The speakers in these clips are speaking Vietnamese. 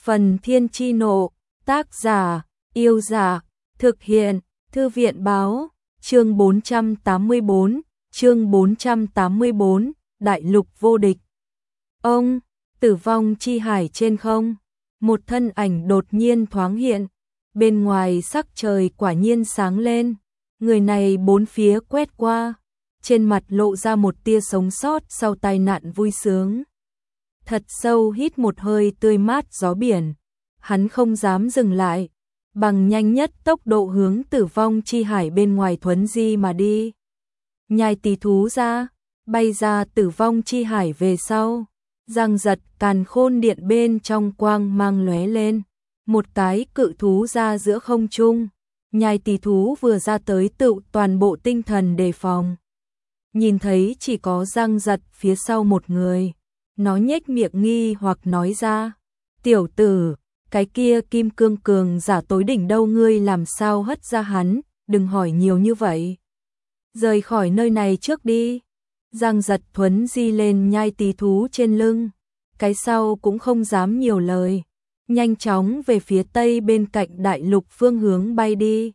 Phần Thiên Chi Nộ, tác giả, Yêu Dạ, thực hiện, Thư viện Báo, chương 484, Đại Lục Vô Địch. Ông, Tử Vong Chi Hải trên không, một thân ảnh đột nhiên thoáng hiện, bên ngoài sắc trời quả nhiên sáng lên, người này bốn phía quét qua, trên mặt lộ ra một tia sống sót sau tai nạn vui sướng. Thật sâu hít một hơi tươi mát gió biển, hắn không dám dừng lại, bằng nhanh nhất tốc độ hướng Tử Vong Chi Hải bên ngoài thuấn di mà đi. Nhai tí thú ra, bay ra Tử Vong Chi Hải về sau, giằng giật càn khôn điện bên trong quang mang lóe lên, một cái cự thú ra giữa không trung. Nhai tí thú vừa ra tới tự toàn bộ tinh thần đề phòng. Nhìn thấy chỉ có giằng giật phía sau một người, nó nhếch miệng nghi hoặc nói ra, tiểu tử, cái kia kim cương cường giả tối đỉnh đâu, ngươi làm sao hất ra hắn, đừng hỏi nhiều như vậy. Rời khỏi nơi này trước đi. Giằng giật thuấn di lên nhai tí thú trên lưng, cái sau cũng không dám nhiều lời, nhanh chóng về phía tây bên cạnh đại lục phương hướng bay đi.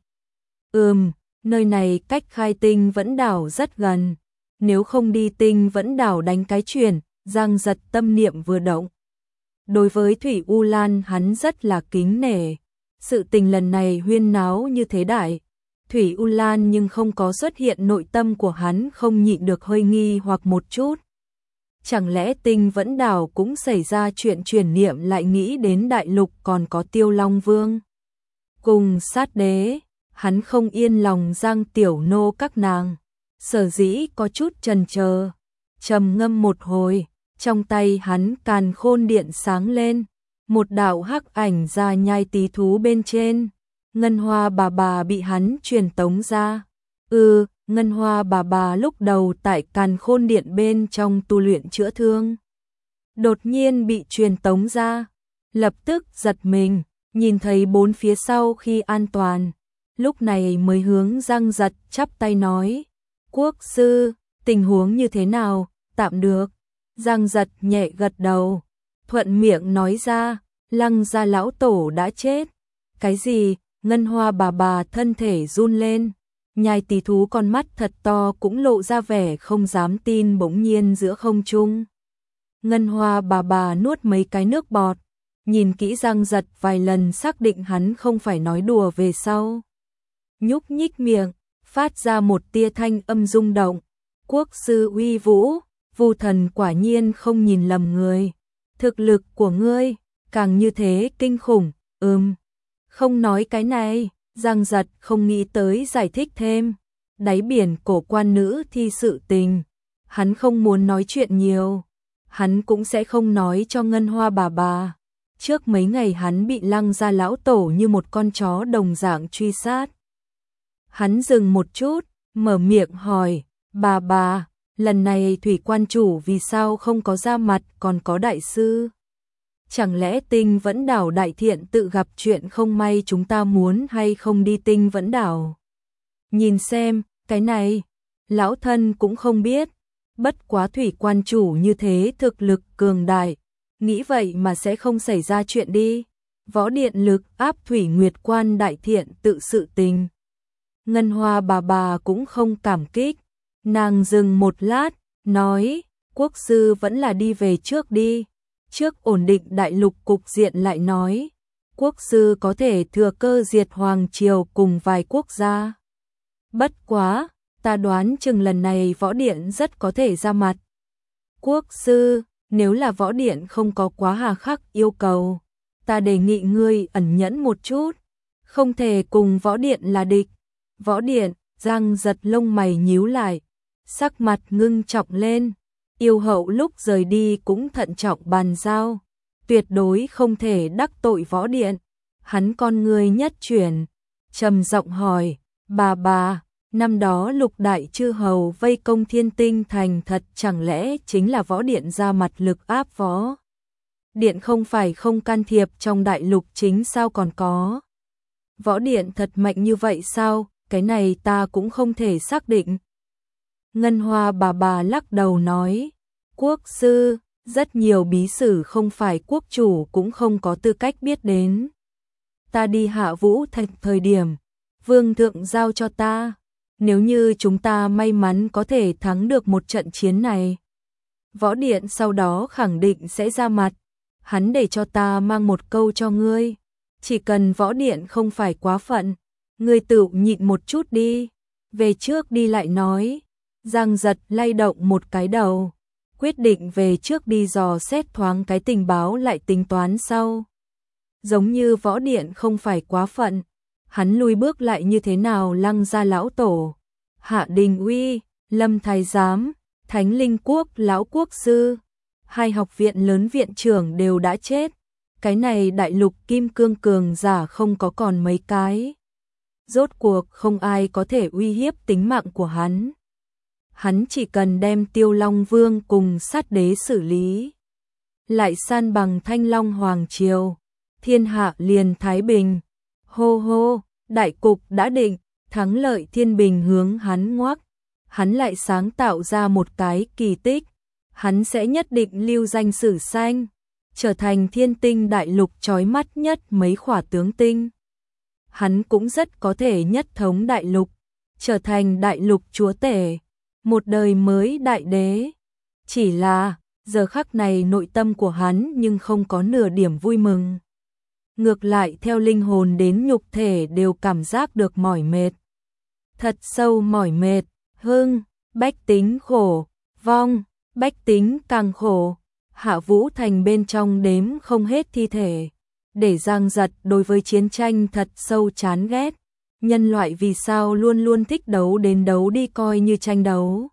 Nơi này cách Khai Tinh Vẫn Đảo rất gần, nếu không đi Tinh Vẫn Đảo đánh cái chuyển. Giằng giật tâm niệm vừa động. Đối với Thủy U Lan hắn rất là kính nể, sự tình lần này huyên náo như thế đại, Thủy U Lan nhưng không có xuất hiện, nội tâm của hắn không nhịn được hơi nghi hoặc một chút. Chẳng lẽ Tinh Vẫn Đảo cũng xảy ra chuyện truyền niệm, lại nghĩ đến đại lục còn có Tiêu Long Vương cùng Sát Đế, hắn không yên lòng Giang Tiểu Nô các nàng, sở dĩ có chút chần chờ, trầm ngâm một hồi. Trong tay hắn càn khôn điện sáng lên, một đạo hắc ảnh ra nhai tí thú bên trên. Ngân Hoa bà bà bị hắn truyền tống ra. Ngân Hoa bà bà lúc đầu tại càn khôn điện bên trong tu luyện chữa thương, đột nhiên bị truyền tống ra, lập tức giật mình, nhìn thấy bốn phía sau khi an toàn, lúc này mới hướng giằng giật chắp tay nói, quốc sư, tình huống như thế nào? Tạm được. Giằng giật nhẹ gật đầu, thuận miệng nói ra, Lăng gia lão tổ đã chết. Cái gì? Ngân Hoa bà bà thân thể run lên, nhai tí thú con mắt thật to cũng lộ ra vẻ không dám tin, bỗng nhiên giữa không trung. Ngân Hoa bà bà nuốt mấy cái nước bọt, nhìn kỹ giằng giật vài lần xác định hắn không phải nói đùa về sau. Nhúc nhích miệng, phát ra một tia thanh âm rung động, quốc sư uy vũ. Vu thần quả nhiên không nhìn lầm người, thực lực của ngươi càng như thế kinh khủng. Không nói cái này. Giằng giật không nghĩ tới giải thích thêm, đáy biển cổ quan nữ thi sự tình, hắn không muốn nói chuyện nhiều, hắn cũng sẽ không nói cho Ngân Hoa bà bà. Trước mấy ngày hắn bị Lăng gia lão tổ như một con chó đồng dạng truy sát. Hắn dừng một chút, mở miệng hỏi, bà, lần này Thủy quan chủ vì sao không có ra mặt, còn có đại sư? Chẳng lẽ Tinh Vẫn Đảo đại thiện tự gặp chuyện không may, chúng ta muốn hay không đi Tinh Vẫn Đảo? Nhìn xem, cái này, lão thân cũng không biết, bất quá Thủy quan chủ như thế thực lực cường đại, nghĩ vậy mà sẽ không xảy ra chuyện đi. Võ điện lực áp Thủy Nguyệt quan đại thiện tự sự tình. Ngân Hoa bà cũng không cảm kích. Nàng dừng một lát, nói, quốc sư vẫn là đi về trước đi, trước ổn định đại lục cục diện lại nói, quốc sư có thể thừa cơ diệt hoàng triều cùng vài quốc gia. Bất quá, ta đoán chừng lần này võ điện rất có thể ra mặt. Quốc sư, nếu là võ điện không có quá hà khắc yêu cầu, ta đề nghị ngươi ẩn nhẫn một chút, không thể cùng võ điện là địch. Võ điện, giằng giật lông mày nhíu lại, sắc mặt ngưng trọng lên, yêu hậu lúc rời đi cũng thận trọng bàn giao, tuyệt đối không thể đắc tội võ điện. Hắn con người nhất chuyển, trầm giọng hỏi, bà, năm đó Lục đại chư hầu vây công Thiên Tinh thành, thật chẳng lẽ chính là võ điện ra mặt lực áp võ điện? Không phải không can thiệp trong đại lục chính sao, còn có võ điện thật mạnh như vậy sao? Cái này ta cũng không thể xác định. Ngân Hoa bà lắc đầu nói, quốc sư, rất nhiều bí sử không phải quốc chủ cũng không có tư cách biết đến. Ta đi Hạ Vũ Thành thời điểm, vương thượng giao cho ta, nếu như chúng ta may mắn có thể thắng được một trận chiến này, Võ Điện sau đó khẳng định sẽ ra mặt, hắn để cho ta mang một câu cho ngươi, chỉ cần Võ Điện không phải quá phận, ngươi tự nhịn một chút đi, về trước đi lại nói. Giang Giật lay động một cái đầu, quyết định về trước đi dò xét thoáng cái tình báo lại tính toán sau. Giống như Võ Điện không phải quá phận, hắn lùi bước lại như thế nào Lăng gia lão tổ, Hạ Đình Uy, Lâm Thái Giám, Thánh Linh Quốc lão quốc sư, hai học viện lớn viện trưởng đều đã chết, cái này đại lục kim cương cường giả không có còn mấy cái. Rốt cuộc không ai có thể uy hiếp tính mạng của hắn. Hắn chỉ cần đem Tiêu Long Vương cùng sát đế xử lý, lại san bằng Thanh Long Hoàng Triều, thiên hạ liền thái bình. Hô hô, đại cục đã định, thắng lợi thiên bình hướng hắn ngoắc. Hắn lại sáng tạo ra một cái kỳ tích, hắn sẽ nhất định lưu danh sử xanh, trở thành thiên tinh đại lục chói mắt nhất mấy khỏa tướng tinh. Hắn cũng rất có thể nhất thống đại lục, trở thành đại lục chúa tể, một đời mới đại đế. Chỉ là, giờ khắc này nội tâm của hắn nhưng không có nửa điểm vui mừng. Ngược lại theo linh hồn đến nhục thể đều cảm giác được mỏi mệt. Thật sâu mỏi mệt, hưng, bách tính khổ, vong, bách tính càng khổ. Hạ Vũ Thành bên trong đếm không hết thi thể. Để Giang Giật đối với chiến tranh thật sâu chán ghét. Nhân loại vì sao luôn luôn thích đấu đến đấu đi coi như tranh đấu.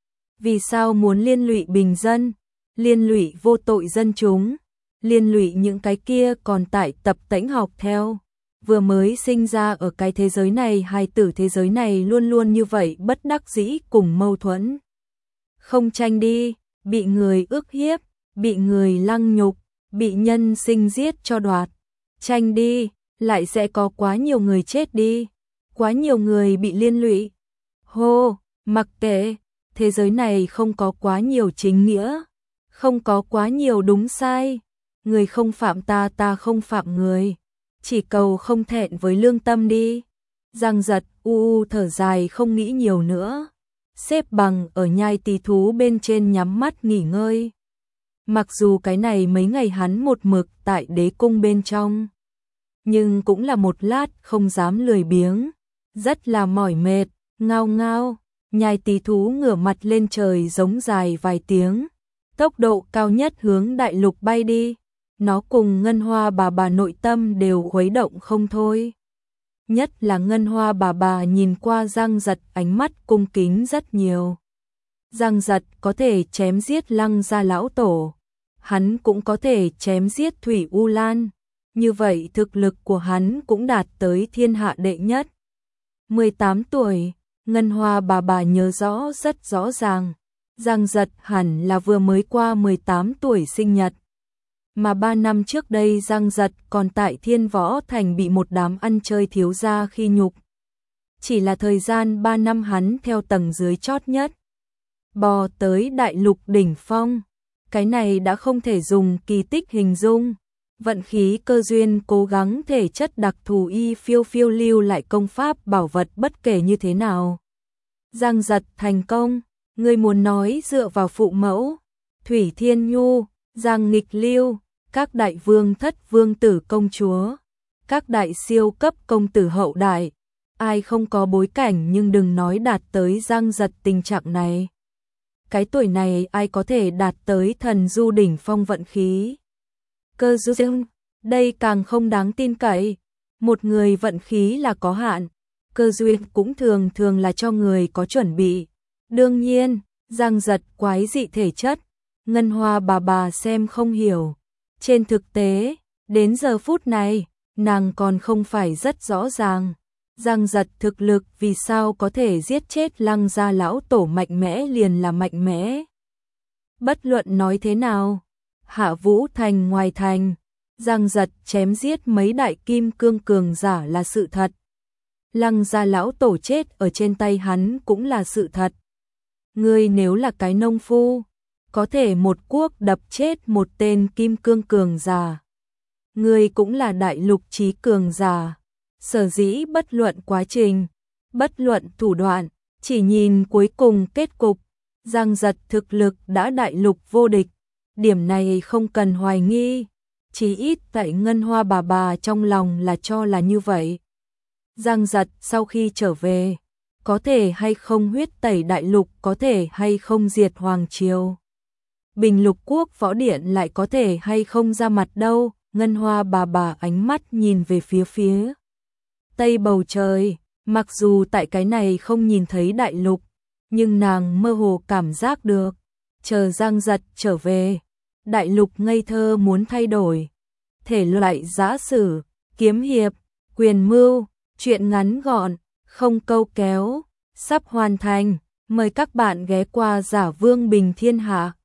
Vì sao muốn liên lụy bình dân, liên lụy vô tội dân chúng, liên lụy những cái kia còn tại tập tễnh học theo. Vừa mới sinh ra ở cái thế giới này, hài tử thế giới này luôn luôn như vậy bất đắc dĩ cùng mâu thuẫn. Không tranh đi, bị người ức hiếp, bị người lăng nhục, bị nhân sinh giết cho đoạt. Tranh đi, lại sẽ có quá nhiều người chết đi, quá nhiều người bị liên lụy. Hô, mặc kệ, thế giới này không có quá nhiều chính nghĩa, không có quá nhiều đúng sai. Người không phạm ta, ta không phạm người. Chỉ cầu không thẹn với lương tâm đi. Giang Giật thở dài không nghĩ nhiều nữa. Xếp bằng ở nhai tỳ thú bên trên nhắm mắt nghỉ ngơi. Mặc dù cái này mấy ngày hắn một mực tại đế cung bên trong, nhưng cũng là một lát không dám lười biếng. Rất là mỏi mệt, ngao ngao. Nhai tỳ thú ngửa mặt lên trời giống dài vài tiếng. Tốc độ cao nhất hướng đại lục bay đi. Nó cùng Ngân Hoa bà nội tâm đều khuấy động không thôi. Nhất là Ngân Hoa bà nhìn qua Giang Giật ánh mắt cung kính rất nhiều. Giang Giật có thể chém giết Lăng gia lão tổ, hắn cũng có thể chém giết Thủy U Lan, như vậy thực lực của hắn cũng đạt tới thiên hạ đệ nhất. 18 tuổi, Ngân Hoa bà nhớ rõ rất rõ ràng, Giang Giật hẳn là vừa mới qua 18 tuổi sinh nhật. Mà 3 năm trước đây Giang Giật còn tại Thiên Võ Thành bị một đám ăn chơi thiếu gia khi nhục. Chỉ là thời gian 3 năm hắn theo tầng dưới chót nhất, bò tới đại lục đỉnh phong. Cái này đã không thể dùng kỳ tích hình dung. Vận khí cơ duyên cố gắng thể chất đặc thù y phiêu lưu lại công pháp bảo vật bất kể như thế nào. Giang Giật thành công, người muốn nói dựa vào phụ mẫu, Thủy Thiên Nhu, Giang Nghịch Lưu, các đại vương thất vương tử công chúa, các đại siêu cấp công tử hậu đại, ai không có bối cảnh nhưng đừng nói đạt tới Giang Giật tình trạng này. Cái tuổi này ai có thể đạt tới thần du đỉnh phong vận khí. Cơ duyên, đây càng không đáng tin cậy. Một người vận khí là có hạn, cơ duyên cũng thường là cho người có chuẩn bị. Đương nhiên, Giang Giật quái dị thể chất, Ngân Hoa bà xem không hiểu. Trên thực tế, đến giờ phút này, nàng còn không phải rất rõ ràng. Giang Giật thực lực vì sao có thể giết chết Lăng gia lão tổ mạnh mẽ liền là mạnh mẽ. Bất luận nói thế nào, Hạ Vũ Thành ngoài thành, Giang Giật chém giết mấy đại kim cương cường giả là sự thật. Lăng gia lão tổ chết ở trên tay hắn cũng là sự thật. Ngươi nếu là cái nông phu, có thể một cuốc đập chết một tên kim cương cường giả. Ngươi cũng là đại lục chí cường giả. Sở dĩ bất luận quá trình, bất luận thủ đoạn, chỉ nhìn cuối cùng kết cục, Giang Giật thực lực đã đại lục vô địch, điểm này không cần hoài nghi, chí ít tại Ngân Hoa bà trong lòng là cho là như vậy. Giang Giật sau khi trở về, có thể hay không huyết tẩy đại lục, có thể hay không diệt hoàng triều. Bình Lục Quốc võ điện lại có thể hay không ra mặt đâu. Ngân Hoa bà ánh mắt nhìn về phía tây bầu trời, mặc dù tại cái này không nhìn thấy đại lục, nhưng nàng mơ hồ cảm giác được, chờ Giang Giật trở về, đại lục ngây thơ muốn thay đổi. Thể loại giã sử, kiếm hiệp, quyền mưu, truyện ngắn gọn, không câu kéo, sắp hoàn thành, mời các bạn ghé qua Giả Vương Bình Thiên Hạ.